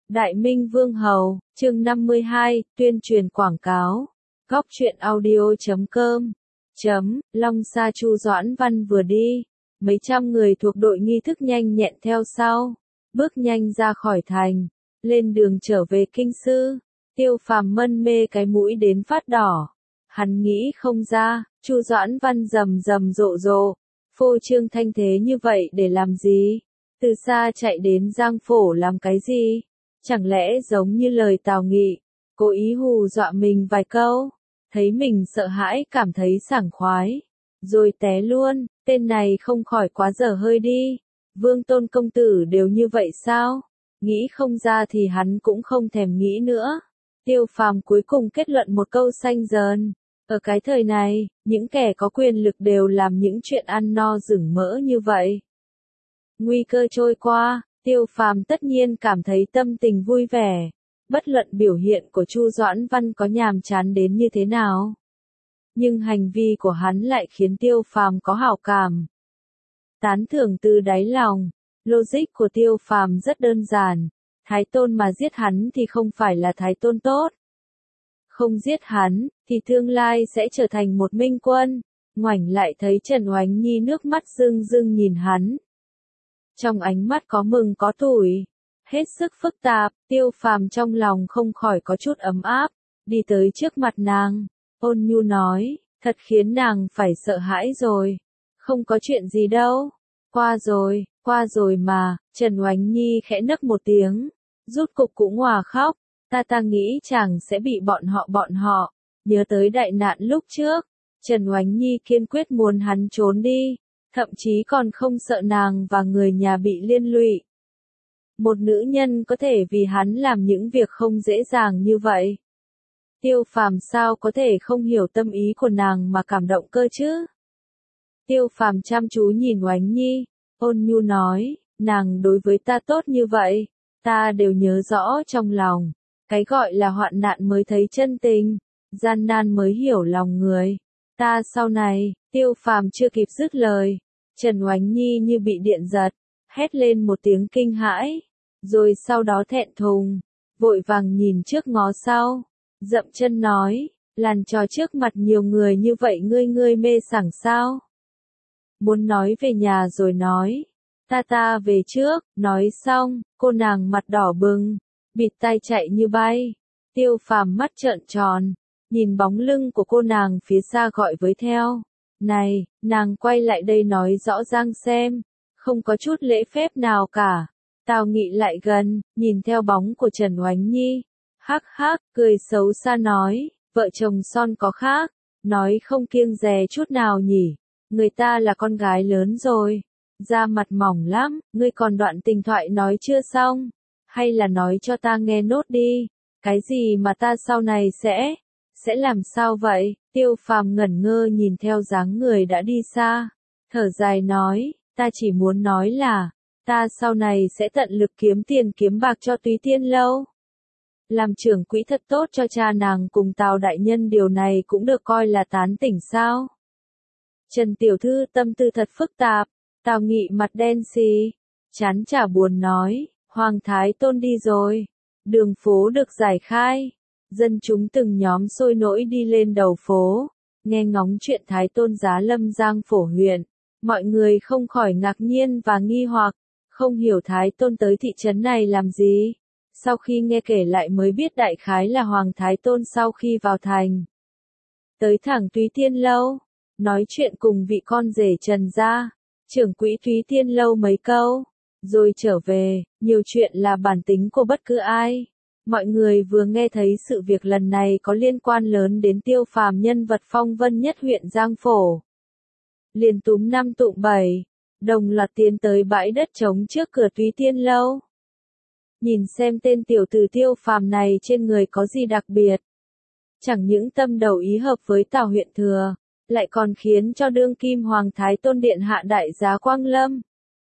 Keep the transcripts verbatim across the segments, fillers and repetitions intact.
Đại Minh Vương Hầu, chương năm mươi hai, tuyên truyền quảng cáo. Góc truyện audio chấm com. Chấm, Long Sa Chu Doãn Văn vừa đi. Mấy trăm người thuộc đội nghi thức nhanh nhẹn theo sau. Bước nhanh ra khỏi thành. Lên đường trở về kinh sư. Tiêu Phàm mân mê cái mũi đến phát đỏ. Hắn nghĩ không ra, Chu Doãn Văn rầm rầm rộ rộ. Phô trương thanh thế như vậy để làm gì? Từ xa chạy đến Giang Phổ làm cái gì? Chẳng lẽ giống như lời Tào Nghị, cố ý hù dọa mình vài câu, thấy mình sợ hãi cảm thấy sảng khoái, rồi té luôn, tên này không khỏi quá dở hơi đi. Vương Tôn công tử đều như vậy sao? Nghĩ không ra thì hắn cũng không thèm nghĩ nữa. Tiêu Phàm cuối cùng kết luận một câu xanh dờn. Ở cái thời này, những kẻ có quyền lực đều làm những chuyện ăn no rửng mỡ như vậy. Nguy cơ trôi qua, Tiêu Phàm tất nhiên cảm thấy tâm tình vui vẻ, bất luận biểu hiện của Chu Doãn Văn có nhàm chán đến như thế nào. Nhưng hành vi của hắn lại khiến Tiêu Phàm có hảo cảm. Tán thưởng từ đáy lòng, logic của Tiêu Phàm rất đơn giản, Thái Tôn mà giết hắn thì không phải là Thái Tôn tốt. Không giết hắn, thì tương lai sẽ trở thành một minh quân. Ngoảnh lại thấy Trần Oánh Nhi nước mắt rưng rưng nhìn hắn. Trong ánh mắt có mừng có tủi, hết sức phức tạp, Tiêu Phàm trong lòng không khỏi có chút ấm áp, đi tới trước mặt nàng, ôn nhu nói, thật khiến nàng phải sợ hãi rồi. Không có chuyện gì đâu, qua rồi, qua rồi mà. Trần Oánh Nhi khẽ nấc một tiếng, rút cục cũng hòa khóc, ta ta nghĩ chàng sẽ bị bọn họ bọn họ, nhớ tới đại nạn lúc trước. Trần Oánh Nhi kiên quyết muốn hắn trốn đi. Thậm chí còn không sợ nàng và người nhà bị liên lụy. Một nữ nhân có thể vì hắn làm những việc không dễ dàng như vậy. Tiêu Phàm sao có thể không hiểu tâm ý của nàng mà cảm động cơ chứ? Tiêu Phàm chăm chú nhìn Oánh Nhi, ôn nhu nói, nàng đối với ta tốt như vậy, ta đều nhớ rõ trong lòng. Cái gọi là hoạn nạn mới thấy chân tình, gian nan mới hiểu lòng người. Ta sau này, Tiêu Phàm chưa kịp dứt lời, Trần Oánh Nhi như bị điện giật, hét lên một tiếng kinh hãi, rồi sau đó thẹn thùng, vội vàng nhìn trước ngó sau, dậm chân nói, làn trò trước mặt nhiều người như vậy ngươi ngươi mê sảng sao? Muốn nói về nhà rồi nói, ta ta về trước. Nói xong, cô nàng mặt đỏ bừng, bịt tai chạy như bay. Tiêu Phàm mắt trợn tròn, nhìn bóng lưng của cô nàng phía xa gọi với theo. Này, nàng quay lại đây nói rõ ràng xem, không có chút lễ phép nào cả. Tào Nghị lại gần, nhìn theo bóng của Trần Oánh Nhi. Hắc hắc, cười xấu xa nói, vợ chồng son có khác, nói không kiêng dè chút nào nhỉ. Người ta là con gái lớn rồi, da mặt mỏng lắm, ngươi còn đoạn tình thoại nói chưa xong, hay là nói cho ta nghe nốt đi, cái gì mà ta sau này sẽ... Sẽ làm sao vậy? Tiêu Phàm ngẩn ngơ nhìn theo dáng người đã đi xa, thở dài nói, ta chỉ muốn nói là, ta sau này sẽ tận lực kiếm tiền kiếm bạc cho Túy Tiên Lâu. Làm trưởng quỹ thật tốt cho cha nàng cùng Tào đại nhân, điều này cũng được coi là tán tỉnh sao? Trần tiểu thư tâm tư thật phức tạp. Tào Nghị mặt đen xì, chán chả buồn nói, Hoàng Thái Tôn đi rồi, đường phố được giải khai. Dân chúng từng nhóm sôi nổi đi lên đầu phố, nghe ngóng chuyện Thái Tôn giá lâm Giang Phổ huyện. Mọi người không khỏi ngạc nhiên và nghi hoặc, không hiểu Thái Tôn tới thị trấn này làm gì. Sau khi nghe kể lại mới biết đại khái là Hoàng Thái Tôn sau khi vào thành, tới thẳng Túy Tiên Lâu, nói chuyện cùng vị con rể Trần gia, trưởng quỹ Túy Tiên Lâu mấy câu, rồi trở về. Nhiều chuyện là bản tính của bất cứ ai. Mọi người vừa nghe thấy sự việc lần này có liên quan lớn đến Tiêu Phàm, nhân vật phong vân nhất huyện Giang Phổ, liền túm năm tụm bảy, đồng loạt tiến tới bãi đất trống trước cửa Túy Tiên Lâu. Nhìn xem tên tiểu tử Tiêu Phàm này trên người có gì đặc biệt. Chẳng những tâm đầu ý hợp với Tào huyện thừa, lại còn khiến cho đương kim Hoàng Thái Tôn điện hạ đại giá Quang Lâm.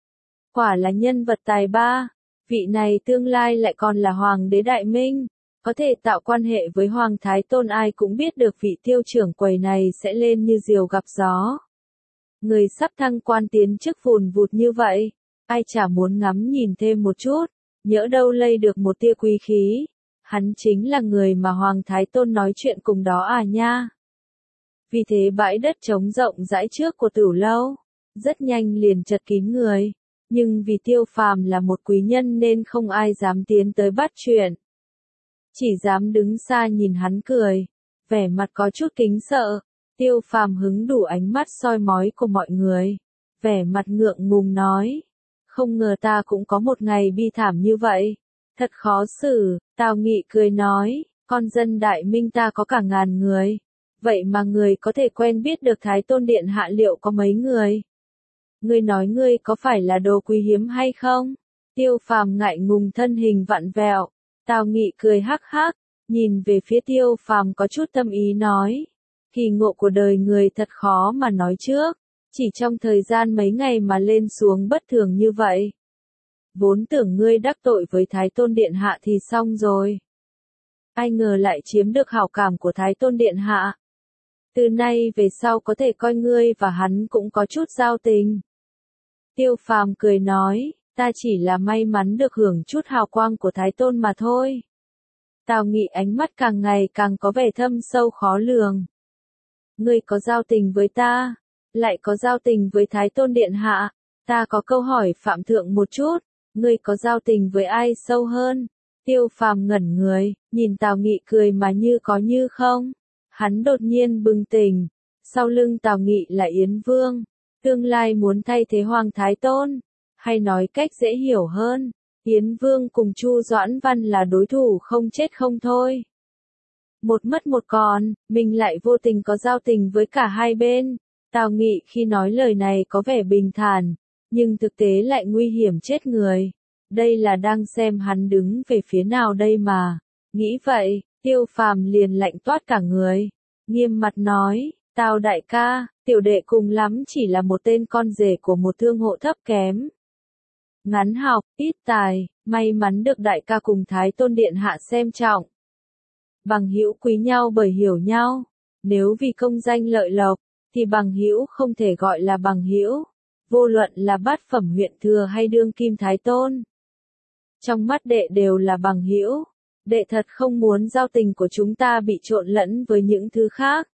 Quả là nhân vật tài ba. Vị này tương lai lại còn là Hoàng đế Đại Minh, có thể tạo quan hệ với Hoàng Thái Tôn, ai cũng biết được vị Tiêu trưởng quầy này sẽ lên như diều gặp gió. Người sắp thăng quan tiến chức vùn vụt như vậy, ai chả muốn ngắm nhìn thêm một chút, nhỡ đâu lây được một tia quý khí. Hắn chính là người mà Hoàng Thái Tôn nói chuyện cùng đó à nha. Vì thế bãi đất trống rộng rãi trước của Tử lâu, rất nhanh liền chật kín người. Nhưng vì Tiêu Phàm là một quý nhân nên không ai dám tiến tới bắt chuyện. Chỉ dám đứng xa nhìn hắn cười, vẻ mặt có chút kính sợ. Tiêu Phàm hứng đủ ánh mắt soi mói của mọi người, vẻ mặt ngượng ngùng nói, không ngờ ta cũng có một ngày bi thảm như vậy, thật khó xử. Tào Nghị cười nói, con dân Đại Minh ta có cả ngàn người, vậy mà người có thể quen biết được Thái Tôn điện hạ liệu có mấy người? Ngươi nói ngươi có phải là đồ quý hiếm hay không? Tiêu Phàm ngại ngùng thân hình vặn vẹo. Tào Nghị cười hắc hắc, nhìn về phía Tiêu Phàm có chút tâm ý nói, kỳ ngộ của đời người thật khó mà nói trước, chỉ trong thời gian mấy ngày mà lên xuống bất thường như vậy. Vốn tưởng ngươi đắc tội với Thái Tôn điện hạ thì xong rồi. Ai ngờ lại chiếm được hảo cảm của Thái Tôn điện hạ. Từ nay về sau có thể coi ngươi và hắn cũng có chút giao tình. Tiêu Phàm cười nói, ta chỉ là may mắn được hưởng chút hào quang của Thái Tôn mà thôi. Tào Nghị ánh mắt càng ngày càng có vẻ thâm sâu khó lường. Ngươi có giao tình với ta, lại có giao tình với Thái Tôn điện hạ. Ta có câu hỏi phạm thượng một chút, ngươi có giao tình với ai sâu hơn? Tiêu Phàm ngẩn người, nhìn Tào Nghị cười mà như có như không. Hắn đột nhiên bừng tỉnh, sau lưng Tào Nghị là Yến Vương, tương lai muốn thay thế Hoàng Thái Tôn, hay nói cách dễ hiểu hơn, Yến Vương cùng Chu Doãn Văn là đối thủ không chết không thôi. Một mất một còn, mình lại vô tình có giao tình với cả hai bên. Tào Nghị khi nói lời này có vẻ bình thản, nhưng thực tế lại nguy hiểm chết người. Đây là đang xem hắn đứng về phía nào đây mà. Nghĩ vậy, Tiêu Phàm liền lạnh toát cả người, nghiêm mặt nói, Tào đại ca, tiểu đệ cùng lắm chỉ là một tên con rể của một thương hộ thấp kém. Ngắn học, ít tài, may mắn được đại ca cùng Thái Tôn điện hạ xem trọng. Bằng hữu quý nhau bởi hiểu nhau, nếu vì công danh lợi lộc, thì bằng hữu không thể gọi là bằng hữu, vô luận là bát phẩm huyện thừa hay đương kim Thái Tôn. Trong mắt đệ đều là bằng hữu, đệ thật không muốn giao tình của chúng ta bị trộn lẫn với những thứ khác.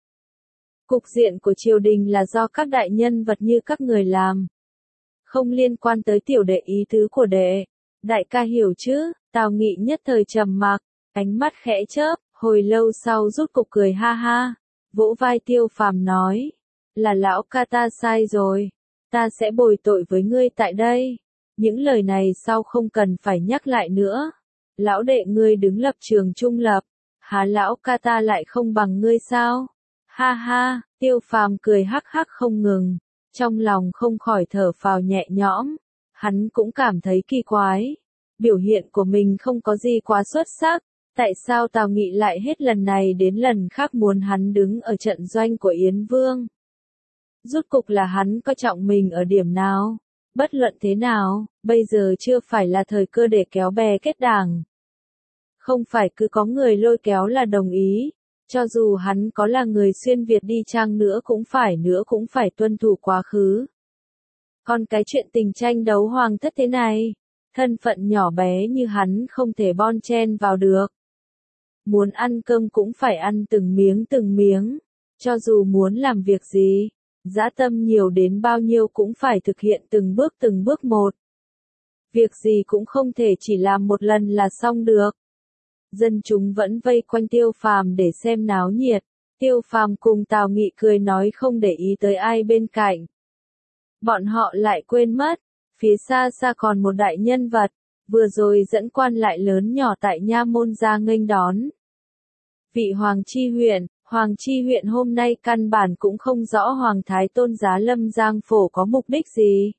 Cục diện của triều đình là do các đại nhân vật như các người làm, không liên quan tới tiểu đệ ý tứ của đệ. Đại ca hiểu chứ? Tào Nghị nhất thời trầm mặc, ánh mắt khẽ chớp, hồi lâu sau rút cục cười ha ha, vỗ vai Tiêu Phàm nói, là lão ca ta sai rồi, ta sẽ bồi tội với ngươi tại đây. Những lời này sau không cần phải nhắc lại nữa. Lão đệ ngươi đứng lập trường trung lập, há lão ca ta lại không bằng ngươi sao? Ha ha, Tiêu Phàm cười hắc hắc không ngừng, trong lòng không khỏi thở phào nhẹ nhõm. Hắn cũng cảm thấy kỳ quái, biểu hiện của mình không có gì quá xuất sắc, tại sao Tào Nghị lại hết lần này đến lần khác muốn hắn đứng ở trận doanh của Yến Vương? Rốt cục là hắn coi trọng mình ở điểm nào? Bất luận thế nào, bây giờ chưa phải là thời cơ để kéo bè kết đảng. Không phải cứ có người lôi kéo là đồng ý, cho dù hắn có là người xuyên Việt đi chăng nữa cũng phải nữa cũng phải tuân thủ quá khứ. Còn cái chuyện tình tranh đấu hoàng thất thế này, thân phận nhỏ bé như hắn không thể bon chen vào được. Muốn ăn cơm cũng phải ăn từng miếng từng miếng, cho dù muốn làm việc gì, dã tâm nhiều đến bao nhiêu cũng phải thực hiện từng bước từng bước một. Việc gì cũng không thể chỉ làm một lần là xong được. Dân chúng vẫn vây quanh Tiêu Phàm để xem náo nhiệt. Tiêu Phàm cùng Tào Nghị cười nói không để ý tới ai bên cạnh. Bọn họ lại quên mất, phía xa xa còn một đại nhân vật, vừa rồi dẫn quan lại lớn nhỏ tại nha môn ra nghênh đón. Vị Hoàng Chi huyện, Hoàng Chi huyện hôm nay căn bản cũng không rõ Hoàng Thái Tôn giá lâm Giang Phổ có mục đích gì.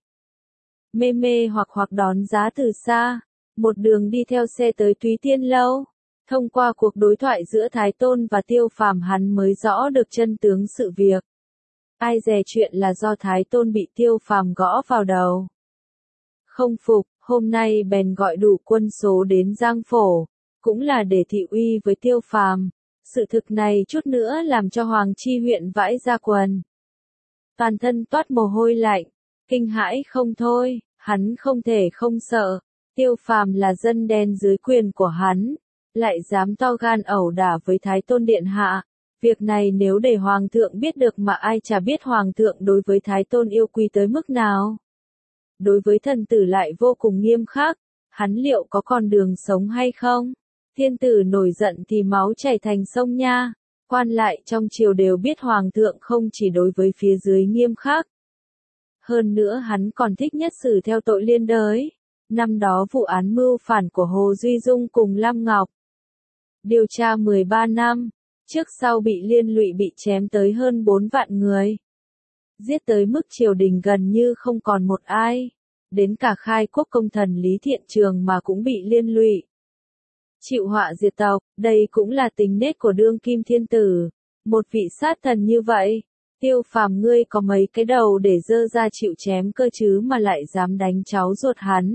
Mê mê hoặc hoặc đón giá từ xa, một đường đi theo xe tới Túy Tiên Lâu. Thông qua cuộc đối thoại giữa Thái Tôn và Tiêu Phàm hắn mới rõ được chân tướng sự việc. Ai dè chuyện là do Thái Tôn bị Tiêu Phàm gõ vào đầu. Không phục, hôm nay bèn gọi đủ quân số đến Giang Phổ, cũng là để thị uy với Tiêu Phàm. Sự thực này chút nữa làm cho Hoàng Chi huyện vãi ra quần. Toàn thân toát mồ hôi lạnh, kinh hãi không thôi, hắn không thể không sợ. Tiêu Phàm là dân đen dưới quyền của hắn, lại dám to gan ẩu đả với Thái Tôn Điện Hạ. Việc này nếu để Hoàng thượng biết được mà ai chả biết Hoàng thượng đối với Thái Tôn yêu quý tới mức nào. Đối với thần tử lại vô cùng nghiêm khắc, hắn liệu có còn đường sống hay không? Thiên tử nổi giận thì máu chảy thành sông nha. Quan lại trong triều đều biết Hoàng thượng không chỉ đối với phía dưới nghiêm khắc. Hơn nữa hắn còn thích nhất xử theo tội liên đới. Năm đó vụ án mưu phản của Hồ Duy Dung cùng Lam Ngọc. Điều tra mười ba năm, trước sau bị liên lụy bị chém tới hơn bốn vạn người. Giết tới mức triều đình gần như không còn một ai. Đến cả khai quốc công thần Lý Thiện Trường mà cũng bị liên lụy. Chịu họa diệt tộc, đây cũng là tính nết của đương kim thiên tử. Một vị sát thần như vậy, Tiêu Phàm ngươi có mấy cái đầu để dơ ra chịu chém cơ chứ mà lại dám đánh cháu ruột hắn.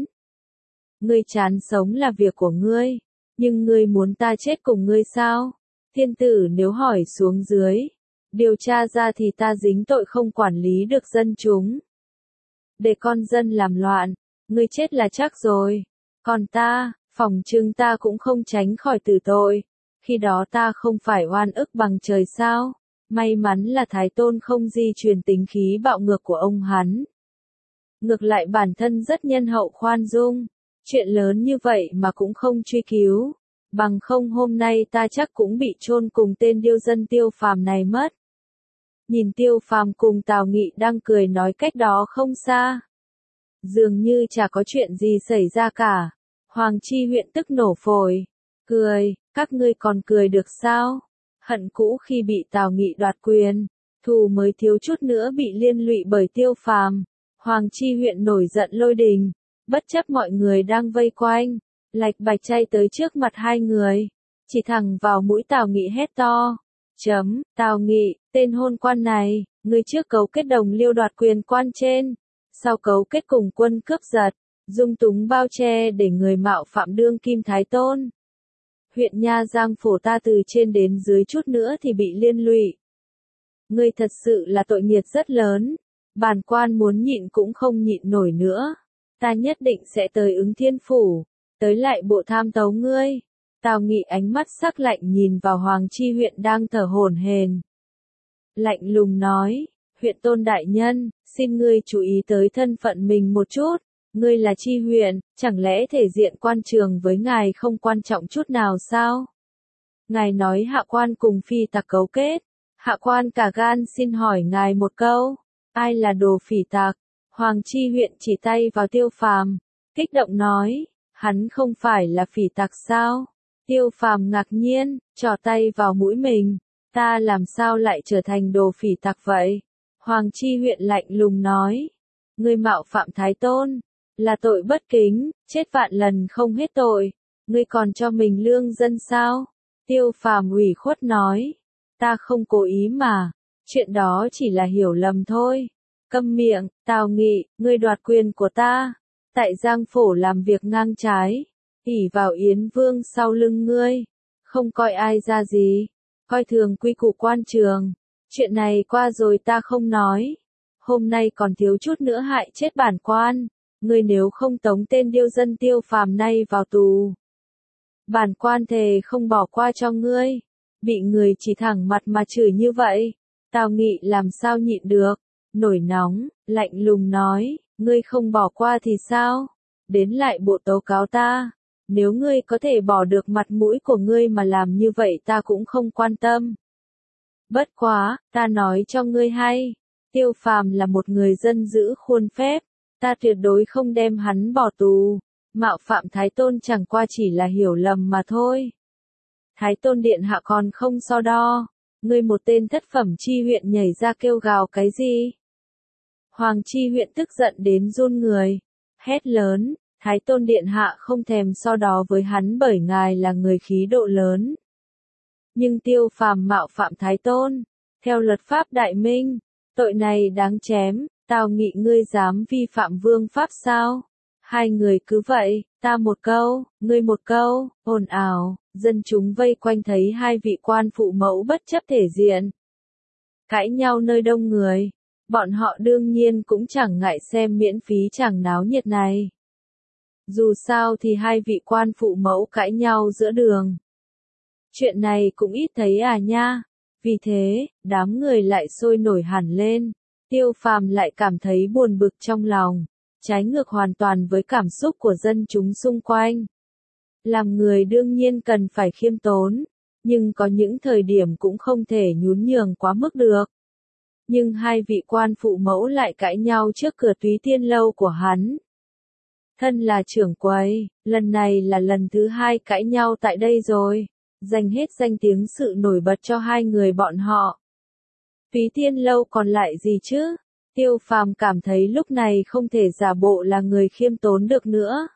Ngươi chán sống là việc của ngươi, nhưng ngươi muốn ta chết cùng ngươi sao? Thiên tử nếu hỏi xuống dưới, điều tra ra thì ta dính tội không quản lý được dân chúng. Để con dân làm loạn, ngươi chết là chắc rồi. Còn ta, phỏng chừng ta cũng không tránh khỏi tử tội. Khi đó ta không phải oan ức bằng trời sao? May mắn là Thái Tôn không di truyền tính khí bạo ngược của ông hắn. Ngược lại bản thân rất nhân hậu khoan dung. Chuyện lớn như vậy mà cũng không truy cứu. Bằng không hôm nay ta chắc cũng bị chôn cùng tên điêu dân Tiêu Phàm này mất. Nhìn Tiêu Phàm cùng Tào Nghị đang cười nói cách đó không xa. Dường như chả có chuyện gì xảy ra cả. Hoàng Chi Huyện tức nổ phổi. Cười, các ngươi còn cười được sao? Hận cũ khi bị Tào Nghị đoạt quyền. Thù mới thiếu chút nữa bị liên lụy bởi Tiêu Phàm. Hoàng Chi Huyện nổi giận lôi đình. Bất chấp mọi người đang vây quanh. Lạch bạch chay tới trước mặt hai người. Chỉ thẳng vào mũi Tào Nghị hét to. Chấm, Tào Nghị, tên hôn quan này, ngươi trước cấu kết đồng liêu đoạt quyền quan trên. Sau cấu kết cùng quân cướp giật, dung túng bao che để người mạo phạm đương kim Thái Tôn. Huyện Nha Giang phổ ta từ trên đến dưới chút nữa thì bị liên lụy. Ngươi thật sự là tội nghiệt rất lớn. Bản quan muốn nhịn cũng không nhịn nổi nữa. Ta nhất định sẽ tới ứng thiên phủ. Tới lại bộ tham tấu ngươi. Tào Nghị ánh mắt sắc lạnh nhìn vào Hoàng Chi Huyện đang thở hổn hển. Lạnh lùng nói, huyện tôn đại nhân, xin ngươi chú ý tới thân phận mình một chút. Ngươi là Chi Huyện, chẳng lẽ thể diện quan trường với ngài không quan trọng chút nào sao? Ngài nói hạ quan cùng phi tặc cấu kết. Hạ quan cả gan xin hỏi ngài một câu. Ai là đồ phỉ tặc? Hoàng Chi Huyện chỉ tay vào Tiêu Phàm, kích động nói, hắn không phải là phỉ tặc sao? Tiêu Phàm ngạc nhiên, trỏ tay vào mũi mình, ta làm sao lại trở thành đồ phỉ tặc vậy? Hoàng Chi Huyện lạnh lùng nói, ngươi mạo phạm Thái Tôn, là tội bất kính, chết vạn lần không hết tội, ngươi còn cho mình lương dân sao? Tiêu Phàm ủy khuất nói, ta không cố ý mà, chuyện đó chỉ là hiểu lầm thôi. Câm miệng, Tào Nghị, ngươi đoạt quyền của ta. Tại Giang Phổ làm việc ngang trái. ỷ vào Yến Vương sau lưng ngươi. Không coi ai ra gì. Coi thường quy củ quan trường. Chuyện này qua rồi ta không nói. Hôm nay còn thiếu chút nữa hại chết bản quan. Ngươi nếu không tống tên điêu dân Tiêu Phàm này vào tù. Bản quan thề không bỏ qua cho ngươi. Bị người chỉ thẳng mặt mà chửi như vậy. Tào Nghị làm sao nhịn được. Nổi nóng, lạnh lùng nói, ngươi không bỏ qua thì sao? Đến lại bộ tố cáo ta. Nếu ngươi có thể bỏ được mặt mũi của ngươi mà làm như vậy ta cũng không quan tâm. Bất quá, ta nói cho ngươi hay. Tiêu Phàm là một người dân giữ khuôn phép. Ta tuyệt đối không đem hắn bỏ tù. Mạo phạm Thái Tôn chẳng qua chỉ là hiểu lầm mà thôi. Thái Tôn điện hạ còn không so đo. Ngươi một tên thất phẩm Chi Huyện nhảy ra kêu gào cái gì? Hoàng Chi Huyện tức giận đến run người. Hét lớn, Thái Tôn điện hạ không thèm so đo với hắn bởi ngài là người khí độ lớn. Nhưng Tiêu Phàm mạo phạm Thái Tôn. Theo luật pháp Đại Minh, tội này đáng chém. Tào Nghị ngươi dám vi phạm vương pháp sao? Hai người cứ vậy, ta một câu, ngươi một câu, ồn ào, dân chúng vây quanh thấy hai vị quan phụ mẫu bất chấp thể diện. Cãi nhau nơi đông người, bọn họ đương nhiên cũng chẳng ngại xem miễn phí chẳng náo nhiệt này. Dù sao thì hai vị quan phụ mẫu cãi nhau giữa đường. Chuyện này cũng ít thấy à nha. Vì thế, đám người lại sôi nổi hẳn lên. Tiêu Phàm lại cảm thấy buồn bực trong lòng, trái ngược hoàn toàn với cảm xúc của dân chúng xung quanh. Làm người đương nhiên cần phải khiêm tốn, nhưng có những thời điểm cũng không thể nhún nhường quá mức được. Nhưng hai vị quan phụ mẫu lại cãi nhau trước cửa Túy Tiên lâu của hắn. Thân là trưởng quầy, lần này là lần thứ hai cãi nhau tại đây rồi, dành hết danh tiếng sự nổi bật cho hai người bọn họ. Túy Tiên lâu còn lại gì chứ? Tiêu Phàm cảm thấy lúc này không thể giả bộ là người khiêm tốn được nữa.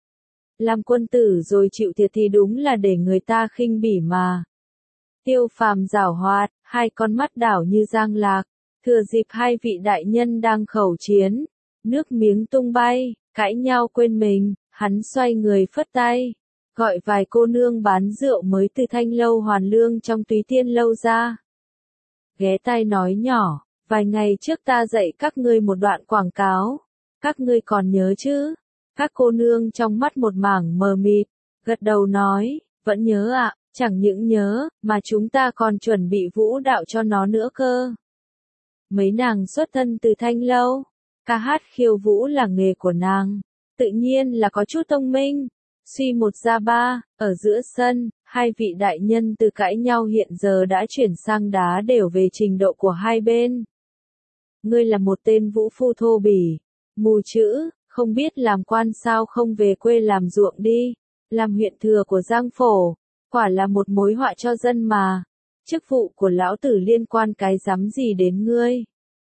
Làm quân tử rồi chịu thiệt thì đúng là để người ta khinh bỉ mà. Tiêu Phàm giảo hoạt, hai con mắt đảo như giang lạc, thừa dịp hai vị đại nhân đang khẩu chiến, nước miếng tung bay, cãi nhau quên mình, hắn xoay người phất tay, gọi vài cô nương bán rượu mới từ Thanh lâu Hoàn Lương trong Túy Tiên lâu ra. Ghé tai nói nhỏ, vài ngày trước ta dạy các ngươi một đoạn quảng cáo, các ngươi còn nhớ chứ? Các cô nương trong mắt một mảng mờ mịt, gật đầu nói, vẫn nhớ ạ, à, chẳng những nhớ, mà chúng ta còn chuẩn bị vũ đạo cho nó nữa cơ. Mấy nàng xuất thân từ Thanh lâu, ca hát khiêu vũ là nghề của nàng, tự nhiên là có chút thông minh. Suy một ra ba, ở giữa sân, hai vị đại nhân từ cãi nhau hiện giờ đã chuyển sang đá đều về trình độ của hai bên. Ngươi là một tên vũ phu thô bỉ, mù chữ, không biết làm quan sao không về quê làm ruộng đi, làm huyện thừa của Giang Phổ, quả là một mối họa cho dân mà. Chức vụ của lão tử liên quan cái rắm gì đến ngươi?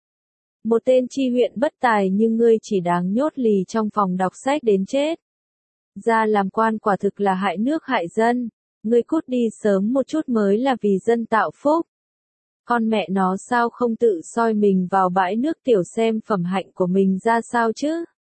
Một tên chi huyện bất tài như ngươi chỉ đáng nhốt lì trong phòng đọc sách đến chết. Ra làm quan quả thực là hại nước hại dân, ngươi cút đi sớm một chút mới là vì dân tạo phúc. Con mẹ nó sao không tự soi mình vào bãi nước tiểu xem phẩm hạnh của mình ra sao chứ?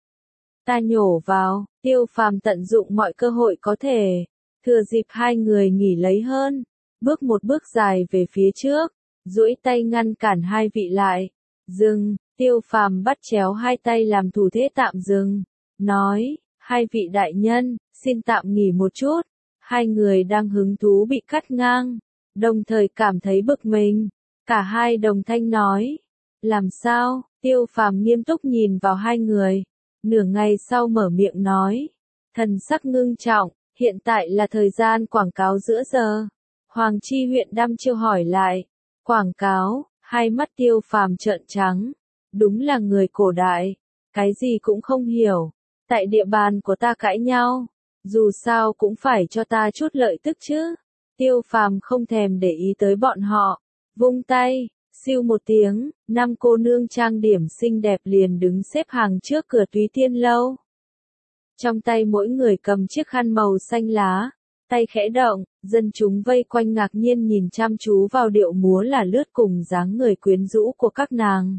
Ta nhổ vào, Tiêu Phàm tận dụng mọi cơ hội có thể, thừa dịp hai người nghỉ lấy hơn, bước một bước dài về phía trước, duỗi tay ngăn cản hai vị lại. Dừng, Tiêu Phàm bắt chéo hai tay làm thủ thế tạm dừng, nói, hai vị đại nhân, xin tạm nghỉ một chút. Hai người đang hứng thú bị cắt ngang, đồng thời cảm thấy bực mình. Cả hai đồng thanh nói, làm sao? Tiêu Phàm nghiêm túc nhìn vào hai người, nửa ngày sau mở miệng nói, thần sắc ngưng trọng, hiện tại là thời gian quảng cáo giữa giờ. Hoàng Chi huyện đăm chiêu hỏi lại, quảng cáo? Hai mắt Tiêu Phàm trợn trắng, đúng là người cổ đại, cái gì cũng không hiểu. Tại địa bàn của ta cãi nhau, dù sao cũng phải cho ta chút lợi tức chứ. Tiêu Phàm không thèm để ý tới bọn họ, vung tay, siêu một tiếng, năm cô nương trang điểm xinh đẹp liền đứng xếp hàng trước cửa Túy Tiên lâu. Trong tay mỗi người cầm chiếc khăn màu xanh lá, tay khẽ động, dân chúng vây quanh ngạc nhiên nhìn chăm chú vào điệu múa là lướt cùng dáng người quyến rũ của các nàng.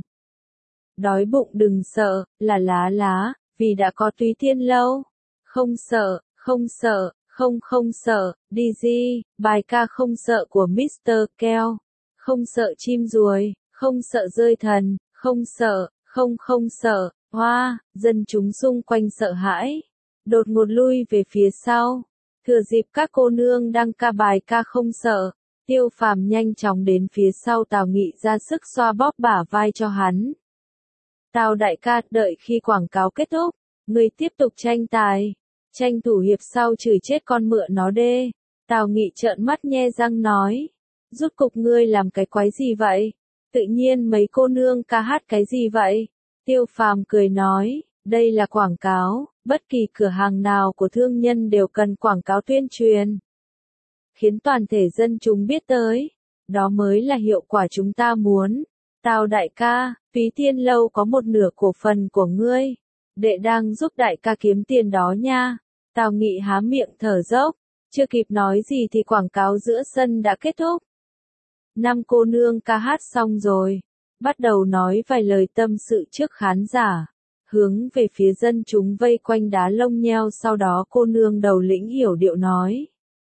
Đói bụng đừng sợ, là lá lá, vì đã có Túy Tiên lâu. Không sợ, không sợ, không không sợ, đi gì, bài ca không sợ của mít tơ Keo. Không sợ chim ruồi, không sợ rơi thần, không sợ, không không sợ, hoa, dân chúng xung quanh sợ hãi. Đột ngột lui về phía sau. Thừa dịp các cô nương đang ca bài ca không sợ, Tiêu Phàm nhanh chóng đến phía sau Tào Nghị ra sức xoa bóp bả vai cho hắn. Tào đại ca, đợi khi quảng cáo kết thúc, người tiếp tục tranh tài, tranh thủ hiệp sau chửi chết con mựa nó đê. Tào Nghị trợn mắt nhe răng nói, rút cục ngươi làm cái quái gì vậy? Tự nhiên mấy cô nương ca hát cái gì vậy? Tiêu Phàm cười nói, đây là quảng cáo, bất kỳ cửa hàng nào của thương nhân đều cần quảng cáo tuyên truyền. Khiến toàn thể dân chúng biết tới, đó mới là hiệu quả chúng ta muốn. Tào đại ca, Túy Tiên lâu có một nửa cổ phần của ngươi, đệ đang giúp đại ca kiếm tiền đó nha. Tào Nghị há miệng thở dốc, chưa kịp nói gì thì quảng cáo giữa sân đã kết thúc. Năm cô nương ca hát xong rồi, bắt đầu nói vài lời tâm sự trước khán giả, hướng về phía dân chúng vây quanh đá lông nheo, sau đó cô nương đầu lĩnh hiểu điệu nói.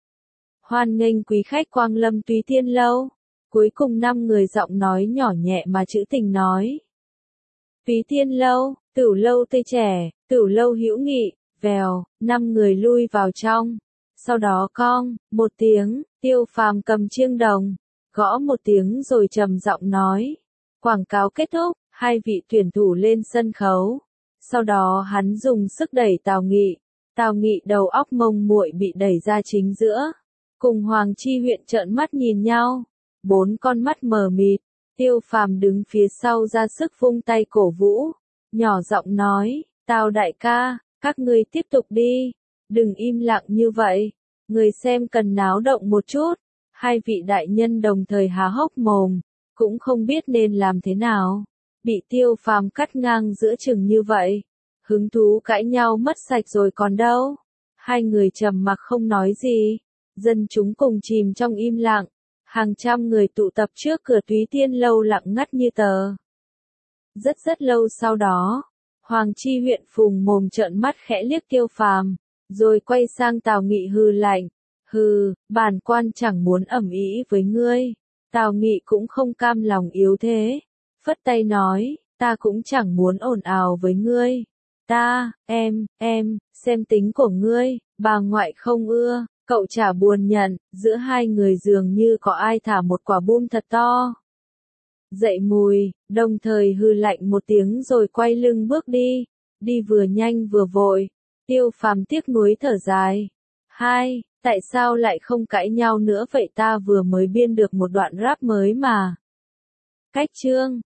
Hoan nghênh quý khách quang lâm Túy Tiên lâu. Cuối cùng năm người giọng nói nhỏ nhẹ mà trữ tình nói. Túy Tiên lâu, Tửu lâu tươi trẻ, Tửu lâu hữu nghị, Vèo, năm người lui vào trong. Sau đó cong, một tiếng, Tiêu Phàm cầm chiêng đồng, gõ một tiếng rồi trầm giọng nói. Quảng cáo kết thúc, hai vị tuyển thủ lên sân khấu. Sau đó hắn dùng sức đẩy Tào Nghị. Tào Nghị đầu óc mông muội bị đẩy ra chính giữa. Cùng Hoàng Chi Huyện trợn mắt nhìn nhau. Bốn con mắt mờ mịt. Tiêu Phàm đứng phía sau ra sức vung tay cổ vũ. Nhỏ giọng nói, Tào đại ca, các ngươi tiếp tục đi. Đừng im lặng như vậy. Người xem cần náo động một chút. Hai vị đại nhân đồng thời há hốc mồm. Cũng không biết nên làm thế nào. Bị Tiêu Phàm cắt ngang giữa chừng như vậy. Hứng thú cãi nhau mất sạch rồi còn đâu. Hai người trầm mặc không nói gì. Dân chúng cùng chìm trong im lặng. Hàng trăm người tụ tập trước cửa Túy Tiên lâu lặng ngắt như tờ. Rất rất lâu sau đó, Hoàng Chi Huyện phùng mồm trợn mắt khẽ liếc Tiêu Phàm, rồi quay sang Tào Nghị hừ lạnh. Hừ, bản quan chẳng muốn ầm ĩ với ngươi. Tào Nghị cũng không cam lòng yếu thế. Phất tay nói, ta cũng chẳng muốn ồn ào với ngươi. Ta, em, em, xem tính của ngươi, bà ngoại không ưa. Cậu chả buồn nhận, giữa hai người dường như có ai thả một quả bom thật to. Dậy mùi, đồng thời hư lạnh một tiếng rồi quay lưng bước đi. Đi vừa nhanh vừa vội. Tiêu Phàm tiếc nuối thở dài. Hai, tại sao lại không cãi nhau nữa vậy, ta vừa mới biên được một đoạn rap mới mà. Cách chương